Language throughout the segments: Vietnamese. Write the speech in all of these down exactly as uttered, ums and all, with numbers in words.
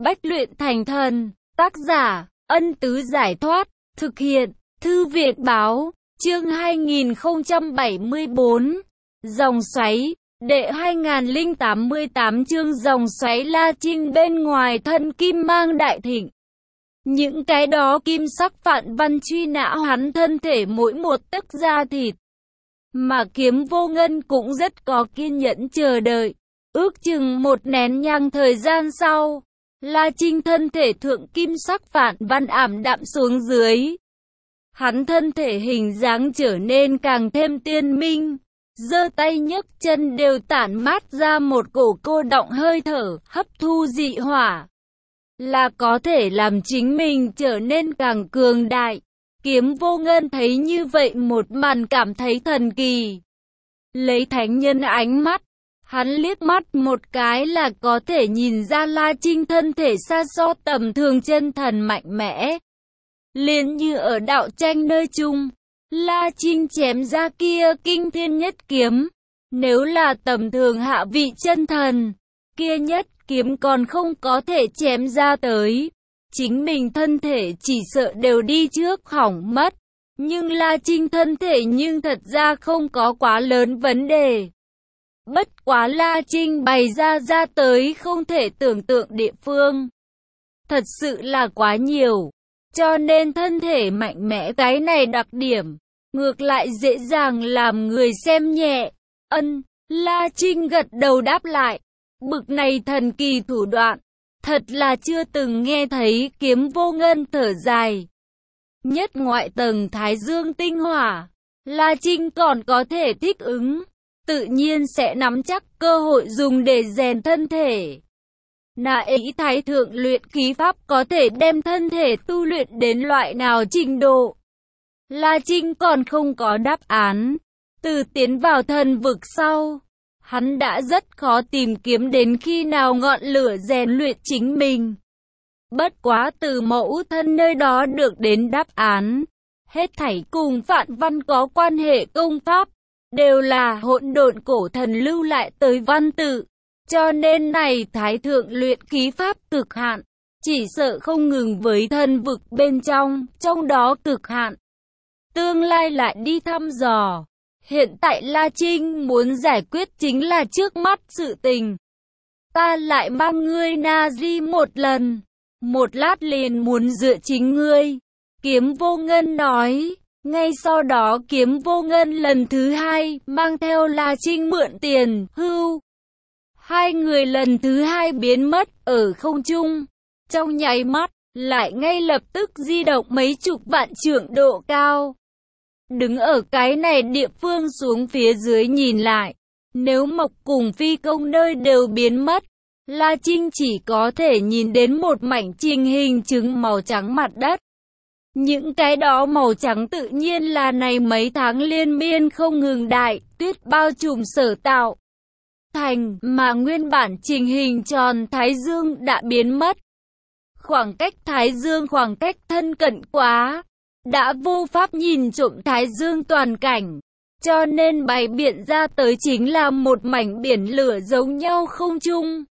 Bách luyện thành thần. Tác giả, Ân Tứ Giải Thoát. Thực hiện, Thư Viện Báo. Chương hai nghìn không trăm bảy mươi bốn. Dòng xoáy. Đệ hai nghìn không trăm tám mươi tám chương dòng xoáy. La Trinh bên ngoài thân kim mang đại thịnh. Những cái đó kim sắc phạn văn truy nã hắn thân thể mỗi một tấc da thịt. Mà Kiếm Vô Ngân cũng rất có kiên nhẫn chờ đợi. Ước chừng một nén nhang thời gian sau, La Trinh thân thể thượng kim sắc phạn văn ảm đạm xuống dưới. Hắn thân thể hình dáng trở nên càng thêm tiên minh, giơ tay nhấc chân đều tản mát ra một cổ cô đọng hơi thở, hấp thu dị hỏa, là có thể làm chính mình trở nên càng cường đại. Kiếm Vô Ngân thấy như vậy một màn cảm thấy thần kỳ. Lấy thánh nhân ánh mắt, hắn liếc mắt một cái là có thể nhìn ra La Trinh thân thể xa so tầm thường chân thần mạnh mẽ. Liền như ở đạo tranh nơi chung, La Trinh chém ra kia kinh thiên nhất kiếm. Nếu là tầm thường hạ vị chân thần, kia nhất kiếm còn không có thể chém ra tới. Chính mình thân thể chỉ sợ đều đi trước hỏng mất. Nhưng La Trinh thân thể nhưng thật ra không có quá lớn vấn đề. Bất quá La Trinh bày ra ra tới không thể tưởng tượng địa phương. Thật sự là quá nhiều. Cho nên thân thể mạnh mẽ cái này đặc điểm, ngược lại dễ dàng làm người xem nhẹ. Ân, La Trinh gật đầu đáp lại. Bực này thần kỳ thủ đoạn, thật là chưa từng nghe thấy. Kiếm Vô Ngân thở dài. Nhất ngoại tầng Thái Dương tinh hỏa, La Trinh còn có thể thích ứng, tự nhiên sẽ nắm chắc cơ hội dùng để rèn thân thể. Nà ý thái thượng luyện khí pháp có thể đem thân thể tu luyện đến loại nào trình độ? La Trinh còn không có đáp án. Từ tiến vào thần vực sau, hắn đã rất khó tìm kiếm đến khi nào ngọn lửa rèn luyện chính mình. Bất quá từ mẫu thân nơi đó được đến đáp án. Hết thảy cùng phạn văn có quan hệ công pháp, đều là hỗn độn cổ thần lưu lại tới văn tự. Cho nên này thái thượng luyện khí pháp cực hạn, chỉ sợ không ngừng với thần vực bên trong, trong đó cực hạn. Tương lai lại đi thăm dò. Hiện tại La Trinh muốn giải quyết chính là trước mắt sự tình. Ta lại mang ngươi Na Di một lần, một lát liền muốn dựa chính ngươi. Kiếm Vô Ngân nói. Ngay sau đó Kiếm Vô Ngân lần thứ hai mang theo La Trinh mượn tiền, hưu. Hai người lần thứ hai biến mất ở không trung. Trong nháy mắt, lại ngay lập tức di động mấy chục vạn trượng độ cao. Đứng ở cái này địa phương xuống phía dưới nhìn lại, nếu Mộc cùng Phi Công nơi đều biến mất, La Trinh chỉ có thể nhìn đến một mảnh trình hình trứng màu trắng mặt đất. Những cái đó màu trắng tự nhiên là này mấy tháng liên miên không ngừng đại tuyết bao trùm sở tạo thành, mà nguyên bản trình hình tròn Thái Dương đã biến mất. Khoảng cách Thái Dương khoảng cách thân cận quá, đã vô pháp nhìn trộm Thái Dương toàn cảnh, cho nên bày biện ra tới chính là một mảnh biển lửa giống nhau không chung.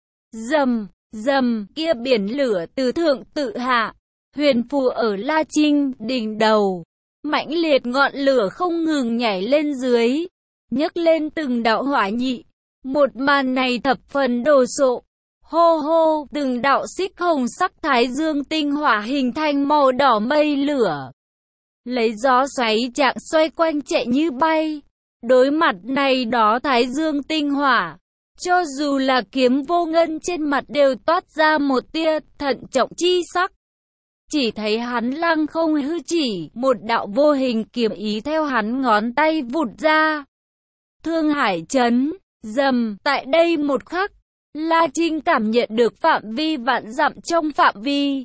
Rầm, rầm, kia biển lửa từ thượng tự hạ, huyền phù ở La Trinh đỉnh đầu, mãnh liệt ngọn lửa không ngừng nhảy lên dưới, nhấc lên từng đạo hỏa nhị. Một màn này thập phần đồ sộ. Hô hô, từng đạo xích hồng sắc Thái Dương tinh hỏa hình thành màu đỏ mây lửa, lấy gió xoáy trạng xoay quanh chạy như bay. Đối mặt này đó Thái Dương tinh hỏa, cho dù là Kiếm Vô Ngân trên mặt đều toát ra một tia thận trọng chi sắc. Chỉ thấy hắn lăng không hư chỉ, một đạo vô hình kiếm ý theo hắn ngón tay vụt ra. Thương Hải Trấn, rầm, tại đây một khắc, La Trinh cảm nhận được phạm vi vạn dặm trong phạm vi.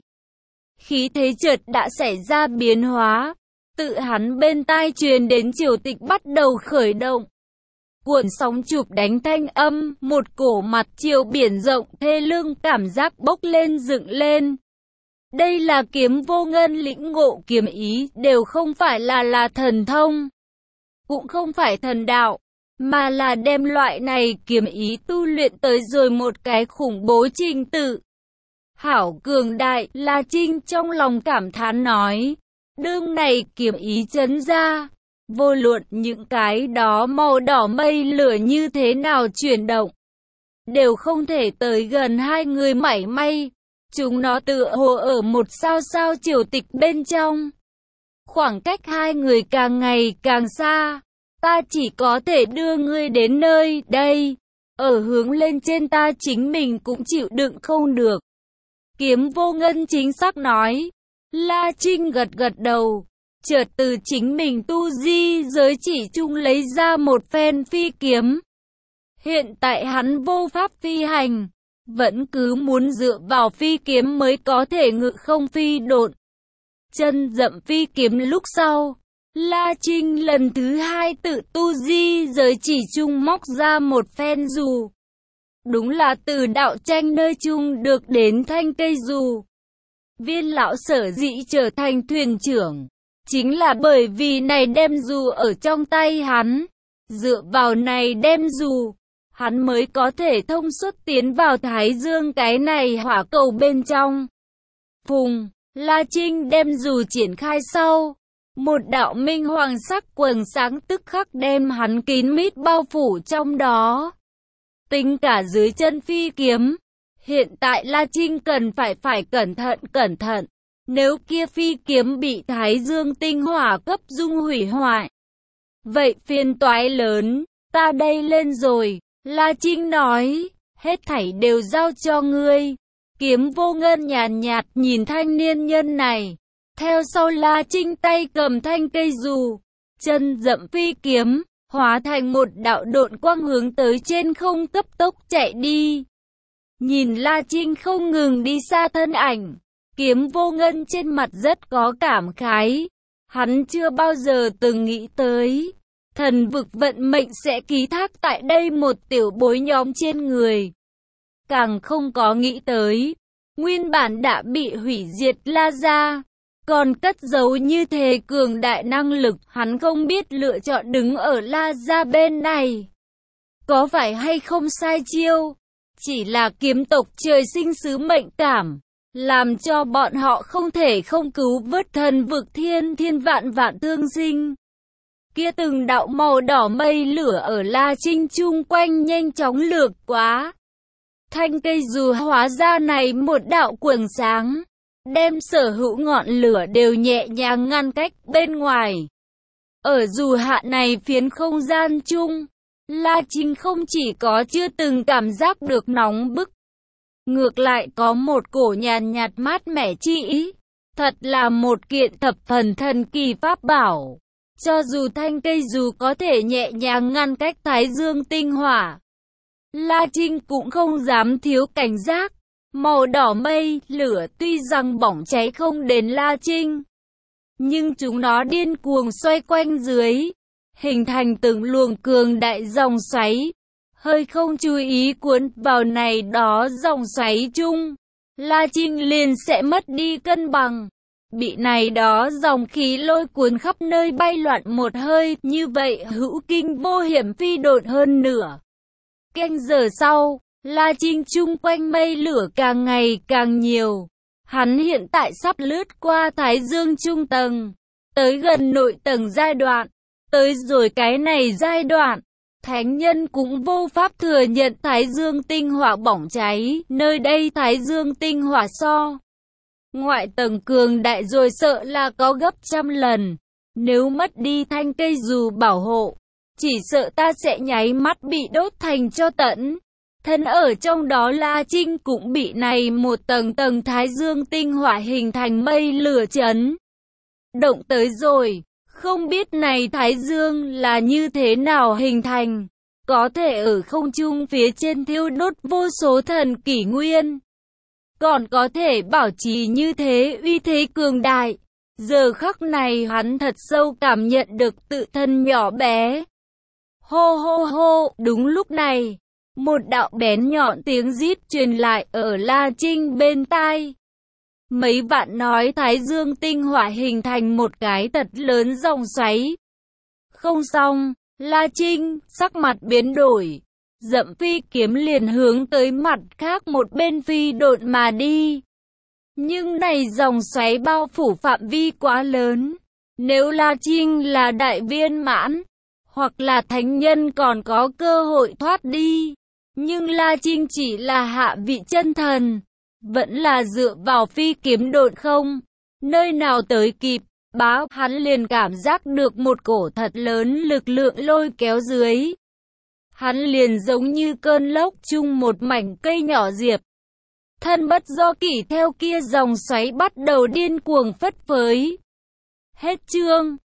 Khí thế chợt đã xảy ra biến hóa, tự hắn bên tai truyền đến triều tịch bắt đầu khởi động. Cuộn sóng chụp đánh thanh âm, một cổ mặt chiều biển rộng thê lương cảm giác bốc lên dựng lên. Đây là Kiếm Vô Ngân lĩnh ngộ kiếm ý, đều không phải là là thần thông, cũng không phải thần đạo, mà là đem loại này kiếm ý tu luyện tới rồi một cái khủng bố trình tự. Hảo cường đại, La Trinh trong lòng cảm thán nói. Đương này kiếm ý chấn ra, vô luận những cái đó màu đỏ mây lửa như thế nào chuyển động, đều không thể tới gần hai người mảy may. Chúng nó tựa hồ ở một sao sao triều tịch bên trong. Khoảng cách hai người càng ngày càng xa. Ta chỉ có thể đưa ngươi đến nơi đây. Ở hướng lên trên ta chính mình cũng chịu đựng không được. Kiếm Vô Ngân chính xác nói. La Trinh gật gật đầu. Chợt từ chính mình tu di giới chỉ chung lấy ra một phen phi kiếm. Hiện tại hắn vô pháp phi hành. Vẫn cứ muốn dựa vào phi kiếm mới có thể ngự không phi độn. Chân dậm phi kiếm lúc sau. La Trinh lần thứ hai tự tu di giới chỉ chung móc ra một phen dù. Đúng là từ đạo tranh nơi chung được đến thanh cây dù. Viên lão sở dĩ trở thành thuyền trưởng. Chính là bởi vì này đem dù ở trong tay hắn. Dựa vào này đem dù, hắn mới có thể thông suốt tiến vào Thái Dương cái này hỏa cầu bên trong. Phùng, La Trinh đem dù triển khai sau. Một đạo minh hoàng sắc quầng sáng tức khắc đem hắn kín mít bao phủ trong đó. Tính cả dưới chân phi kiếm. Hiện tại La Trinh cần phải phải cẩn thận cẩn thận. Nếu kia phi kiếm bị Thái Dương tinh hỏa cấp dung hủy hoại, vậy phiền toái lớn, ta đây lên rồi. La Trinh nói, hết thảy đều giao cho ngươi. Kiếm Vô Ngân nhàn nhạt nhìn thanh niên nhân này. Theo sau La Trinh tay cầm thanh cây dù, chân dậm phi kiếm, hóa thành một đạo độn quang hướng tới trên không cấp tốc chạy đi. Nhìn La Trinh không ngừng đi xa thân ảnh, Kiếm Vô Ngân trên mặt rất có cảm khái. Hắn chưa bao giờ từng nghĩ tới thần vực vận mệnh sẽ ký thác tại đây một tiểu bối nhóm trên người. Càng không có nghĩ tới, nguyên bản đã bị hủy diệt La gia, còn cất giấu như thế cường đại năng lực, hắn không biết lựa chọn đứng ở La gia bên này. Có phải hay không sai chiêu? Chỉ là kiếm tộc trời sinh sứ mệnh cảm, làm cho bọn họ không thể không cứu vớt thần vực thiên thiên vạn vạn thương sinh. Kia từng đạo màu đỏ mây lửa ở La Trinh chung quanh nhanh chóng lược quá. Thanh cây dù hóa ra này một đạo quầng sáng, đem sở hữu ngọn lửa đều nhẹ nhàng ngăn cách bên ngoài. Ở dù hạ này phiến không gian chung, La Trinh không chỉ có chưa từng cảm giác được nóng bức, ngược lại có một cổ nhàn nhạt mát mẻ chi ý. Thật là một kiện thập phần thần kỳ pháp bảo. Cho dù thanh cây dù có thể nhẹ nhàng ngăn cách Thái Dương tinh hỏa, La Trinh cũng không dám thiếu cảnh giác. Màu đỏ mây, lửa tuy rằng bỏng cháy không đến La Trinh, nhưng chúng nó điên cuồng xoay quanh dưới, hình thành từng luồng cường đại dòng xoáy. Hơi không chú ý cuốn vào này đó dòng xoáy chung, La Trinh liền sẽ mất đi cân bằng. Bị này đó dòng khí lôi cuốn khắp nơi bay loạn một hơi, như vậy hữu kinh vô hiểm phi độn hơn nửa canh giờ sau, La Trinh chung quanh mây lửa càng ngày càng nhiều. Hắn hiện tại sắp lướt qua Thái Dương trung tầng, tới gần nội tầng giai đoạn. Tới rồi cái này giai đoạn, thánh nhân cũng vô pháp thừa nhận Thái Dương tinh hỏa bỏng cháy. Nơi đây Thái Dương tinh hỏa so ngoại tầng cường đại rồi sợ là có gấp trăm lần. Nếu mất đi thanh cây dù bảo hộ, chỉ sợ ta sẽ nháy mắt bị đốt thành cho tẫn. Thân ở trong đó La Trinh cũng bị này một tầng tầng Thái Dương tinh hỏa hình thành mây lửa chấn động tới rồi. Không biết này Thái Dương là như thế nào hình thành, có thể ở không trung phía trên thiêu đốt vô số thần kỷ nguyên, còn có thể bảo trì như thế uy thế cường đại. Giờ khắc này hắn thật sâu cảm nhận được tự thân nhỏ bé. Hô hô hô, đúng lúc này, một đạo bén nhọn tiếng rít truyền lại ở La Trinh bên tai. Mấy vạn nói Thái Dương tinh hỏa hình thành một cái thật lớn dòng xoáy. Không xong, La Trinh, sắc mặt biến đổi, dậm phi kiếm liền hướng tới mặt khác một bên phi độn mà đi. Nhưng này dòng xoáy bao phủ phạm vi quá lớn. Nếu La Trinh là đại viên mãn, hoặc là thánh nhân còn có cơ hội thoát đi. Nhưng La Trinh chỉ là hạ vị chân thần, vẫn là dựa vào phi kiếm độn không. Nơi nào tới kịp, bá hắn liền cảm giác được một cổ thật lớn lực lượng lôi kéo dưới. Hắn liền giống như cơn lốc chung một mảnh cây nhỏ diệp. Thân bất do kỷ theo kia dòng xoáy bắt đầu điên cuồng phất phới. Hết chương.